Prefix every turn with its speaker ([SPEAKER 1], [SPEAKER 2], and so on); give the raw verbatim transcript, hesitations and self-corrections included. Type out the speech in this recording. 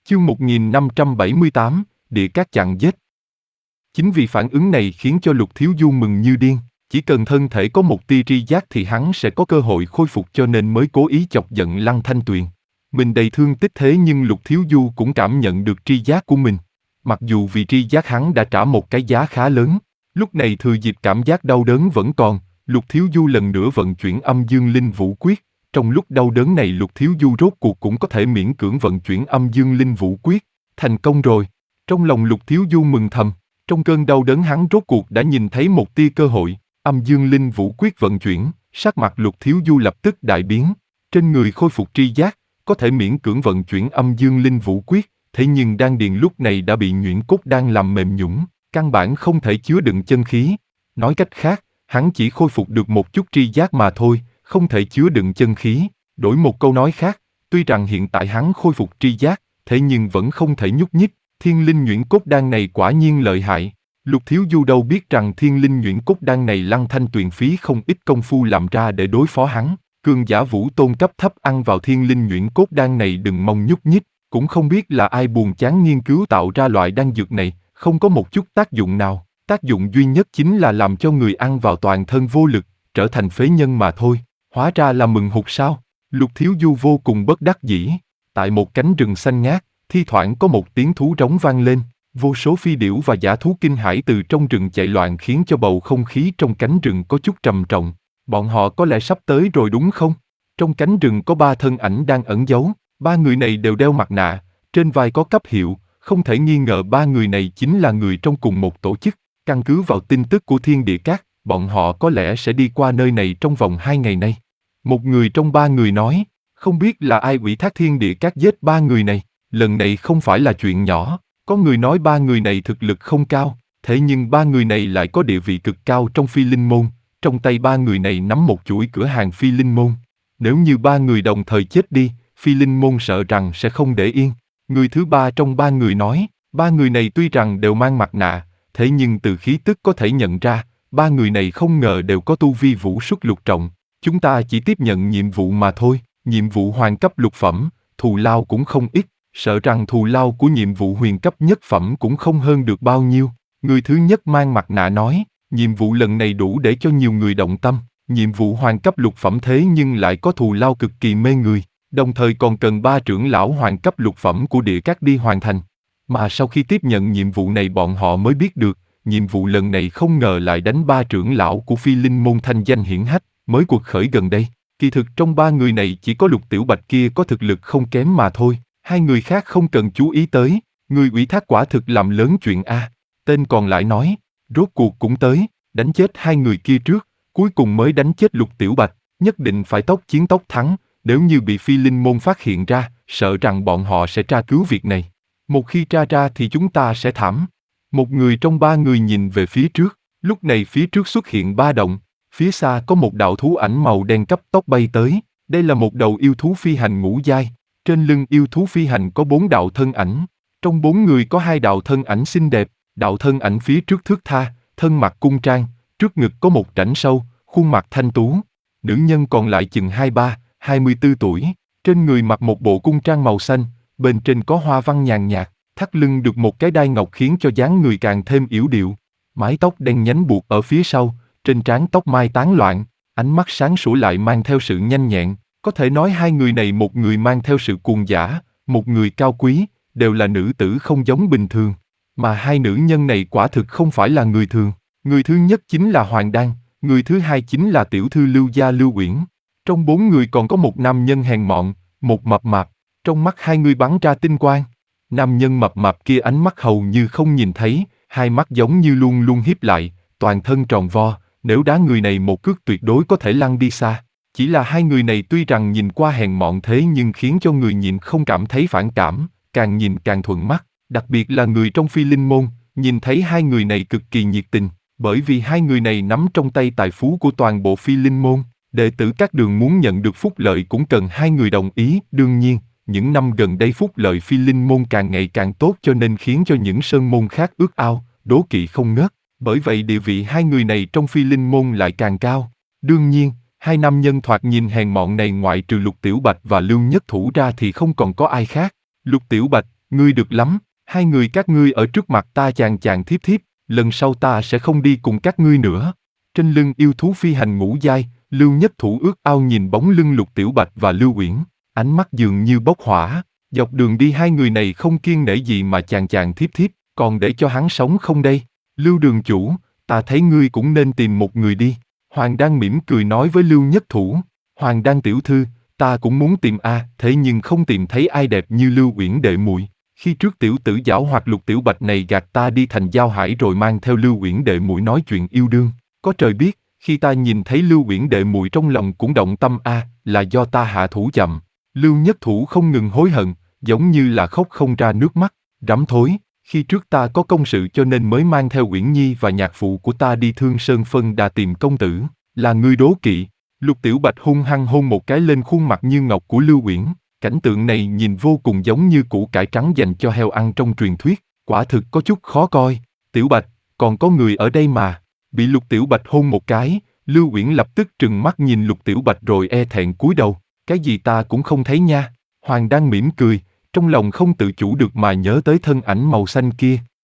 [SPEAKER 1] Chương một nghìn năm trăm bảy mươi tám, Địa Cát chặn giết. Chính vì phản ứng này khiến cho Lục Thiếu Du mừng như điên, chỉ cần thân thể có một tia tri giác thì hắn sẽ có cơ hội khôi phục, cho nên mới cố ý chọc giận Lăng Thanh Tuyền. Mình đầy thương tích thế nhưng Lục Thiếu Du cũng cảm nhận được tri giác của mình. Mặc dù vì tri giác hắn đã trả một cái giá khá lớn, lúc này thừa dịp cảm giác đau đớn vẫn còn, Lục Thiếu Du lần nữa vận chuyển âm dương linh vũ quyết. Trong lúc đau đớn này Lục Thiếu Du rốt cuộc cũng có thể miễn cưỡng vận chuyển âm dương linh vũ quyết. Thành công rồi. Trong lòng Lục Thiếu Du mừng thầm. Trong cơn đau đớn hắn rốt cuộc đã nhìn thấy một tia cơ hội. Âm dương linh vũ quyết vận chuyển, sắc mặt Lục Thiếu Du lập tức đại biến. Trên người khôi phục tri giác, có thể miễn cưỡng vận chuyển âm dương linh vũ quyết. Thế nhưng đan điền lúc này đã bị nhuyễn cốt đan làm mềm nhũn, căn bản không thể chứa đựng chân khí. Nói cách khác, hắn chỉ khôi phục được một chút tri giác mà thôi, không thể chứa đựng chân khí. Đổi một câu nói khác, tuy rằng hiện tại hắn khôi phục tri giác, thế nhưng vẫn không thể nhúc nhích. Thiên linh nhuyễn cốt đan này quả nhiên lợi hại. Lục Thiếu Du đâu biết rằng thiên linh nhuyễn cốt đan này Lăng Thanh Tuyền phí không ít công phu làm ra để đối phó hắn. Cường giả vũ tôn cấp thấp ăn vào thiên linh nhuyễn cốt đan này đừng mong nhúc nhích. Cũng không biết là ai buồn chán nghiên cứu tạo ra loại đan dược này, không có một chút tác dụng nào. Tác dụng duy nhất chính là làm cho người ăn vào toàn thân vô lực, trở thành phế nhân mà thôi. Hóa ra là mừng hụt sao? Lục Thiếu Du vô cùng bất đắc dĩ. Tại một cánh rừng xanh ngát, thi thoảng có một tiếng thú rống vang lên. Vô số phi điểu và dã thú kinh hãi từ trong rừng chạy loạn khiến cho bầu không khí trong cánh rừng có chút trầm trọng. Bọn họ có lẽ sắp tới rồi đúng không? Trong cánh rừng có ba thân ảnh đang ẩn giấu. Ba người này đều đeo mặt nạ, trên vai có cấp hiệu. Không thể nghi ngờ ba người này chính là người trong cùng một tổ chức. Căn cứ vào tin tức của Thiên Địa Cát, bọn họ có lẽ sẽ đi qua nơi này trong vòng hai ngày nay. Một người trong ba người nói, không biết là ai ủy thác Thiên Địa Cát giết ba người này. Lần này không phải là chuyện nhỏ. Có người nói ba người này thực lực không cao, thế nhưng ba người này lại có địa vị cực cao trong Phi Linh Môn. Trong tay ba người này nắm một chuỗi cửa hàng Phi Linh Môn. Nếu như ba người đồng thời chết đi, Phi Linh Môn sợ rằng sẽ không để yên. Người thứ ba trong ba người nói, ba người này tuy rằng đều mang mặt nạ, thế nhưng từ khí tức có thể nhận ra, ba người này không ngờ đều có tu vi vũ xuất lục trọng. Chúng ta chỉ tiếp nhận nhiệm vụ mà thôi, nhiệm vụ hoàng cấp lục phẩm, thù lao cũng không ít, sợ rằng thù lao của nhiệm vụ huyền cấp nhất phẩm cũng không hơn được bao nhiêu. Người thứ nhất mang mặt nạ nói, nhiệm vụ lần này đủ để cho nhiều người động tâm, nhiệm vụ hoàng cấp lục phẩm thế nhưng lại có thù lao cực kỳ mê người, đồng thời còn cần ba trưởng lão hoàng cấp lục phẩm của Địa Cát đi hoàn thành. Mà sau khi tiếp nhận nhiệm vụ này bọn họ mới biết được, nhiệm vụ lần này không ngờ lại đánh ba trưởng lão của Phi Linh Môn thanh danh hiển hách, mới cuộc khởi gần đây. Kỳ thực trong ba người này chỉ có Lục Tiểu Bạch kia có thực lực không kém mà thôi, hai người khác không cần chú ý tới, người ủy thác quả thực làm lớn chuyện a. Tên còn lại nói, rốt cuộc cũng tới, đánh chết hai người kia trước, cuối cùng mới đánh chết Lục Tiểu Bạch, nhất định phải tốc chiến tốc thắng, nếu như bị Phi Linh Môn phát hiện ra, sợ rằng bọn họ sẽ tra cứu việc này. Một khi tra ra thì chúng ta sẽ thảm. Một người trong ba người nhìn về phía trước, lúc này phía trước xuất hiện ba động, phía xa có một đạo thú ảnh màu đen cấp tốc bay tới, đây là một đầu yêu thú phi hành ngũ giai, trên lưng yêu thú phi hành có bốn đạo thân ảnh, trong bốn người có hai đạo thân ảnh xinh đẹp, đạo thân ảnh phía trước thướt tha, thân mặc cung trang, trước ngực có một rãnh sâu, khuôn mặt thanh tú, nữ nhân còn lại chừng hai ba, hai mươi tư tuổi, trên người mặc một bộ cung trang màu xanh, bên trên có hoa văn nhàn nhạt, thắt lưng được một cái đai ngọc khiến cho dáng người càng thêm yểu điệu, mái tóc đen nhánh buộc ở phía sau, trên trán tóc mai tán loạn, ánh mắt sáng sủa lại mang theo sự nhanh nhẹn, có thể nói hai người này một người mang theo sự cuồng dã, một người cao quý, đều là nữ tử không giống bình thường, mà hai nữ nhân này quả thực không phải là người thường, người thứ nhất chính là Hoàng Đan, người thứ hai chính là tiểu thư Lưu gia Lưu Uyển. Trong bốn người còn có một nam nhân hèn mọn, một mập mạp, trong mắt hai người bắn ra tinh quang. Nam nhân mập mạp kia ánh mắt hầu như không nhìn thấy, hai mắt giống như luôn luôn híp lại, toàn thân tròn vo, nếu đá người này một cước tuyệt đối có thể lăn đi xa. Chỉ là hai người này tuy rằng nhìn qua hèn mọn thế nhưng khiến cho người nhìn không cảm thấy phản cảm, càng nhìn càng thuận mắt, đặc biệt là người trong Phi Linh Môn, nhìn thấy hai người này cực kỳ nhiệt tình, bởi vì hai người này nắm trong tay tài phú của toàn bộ Phi Linh Môn. Đệ tử các đường muốn nhận được phúc lợi cũng cần hai người đồng ý, đương nhiên, những năm gần đây phúc lợi Phi Linh Môn càng ngày càng tốt cho nên khiến cho những sơn môn khác ước ao, đố kỵ không ngớt, bởi vậy địa vị hai người này trong Phi Linh Môn lại càng cao. Đương nhiên, hai nam nhân thoạt nhìn hèn mọn này ngoại trừ Lục Tiểu Bạch và Lưu Nhất Thủ ra thì không còn có ai khác. Lục Tiểu Bạch, ngươi được lắm, hai người các ngươi ở trước mặt ta chàng chàng thiếp thiếp, lần sau ta sẽ không đi cùng các ngươi nữa. Trên lưng yêu thú phi hành ngũ giai, Lưu Nhất Thủ ước ao nhìn bóng lưng Lục Tiểu Bạch và Lưu Uyển, ánh mắt dường như bốc hỏa, dọc đường đi hai người này không kiêng nể gì mà chàng chàng thiếp thiếp, còn để cho hắn sống không đây? Lưu đường chủ, ta thấy ngươi cũng nên tìm một người đi. Hoàng Đan mỉm cười nói với Lưu Nhất Thủ, Hoàng Đan tiểu thư, ta cũng muốn tìm a, thế nhưng không tìm thấy ai đẹp như Lưu Uyển đệ muội. Khi trước tiểu tử giảo hoạt Lục Tiểu Bạch này gạt ta đi thành giao hải rồi mang theo Lưu Uyển đệ muội nói chuyện yêu đương, có trời biết, khi ta nhìn thấy Lưu Uyển đệ muội trong lòng cũng động tâm a, là do ta hạ thủ chậm. Lưu Nhất Thủ không ngừng hối hận, giống như là khóc không ra nước mắt, rắm thối, khi trước ta có công sự cho nên mới mang theo Uyển Nhi và nhạc phụ của ta đi Thương Sơn Phân Đà tìm công tử, là ngươi đố kỵ. Lục Tiểu Bạch hung hăng hôn một cái lên khuôn mặt như ngọc của Lưu Uyển, cảnh tượng này nhìn vô cùng giống như củ cải trắng dành cho heo ăn trong truyền thuyết, quả thực có chút khó coi. Tiểu Bạch, còn có người ở đây mà. Bị Lục Tiểu Bạch hôn một cái, Lưu Uyển lập tức trừng mắt nhìn Lục Tiểu Bạch rồi e thẹn cúi đầu, cái gì ta cũng không thấy nha. Hoàng đang mỉm cười, trong lòng không tự chủ được mà nhớ tới thân ảnh màu xanh kia,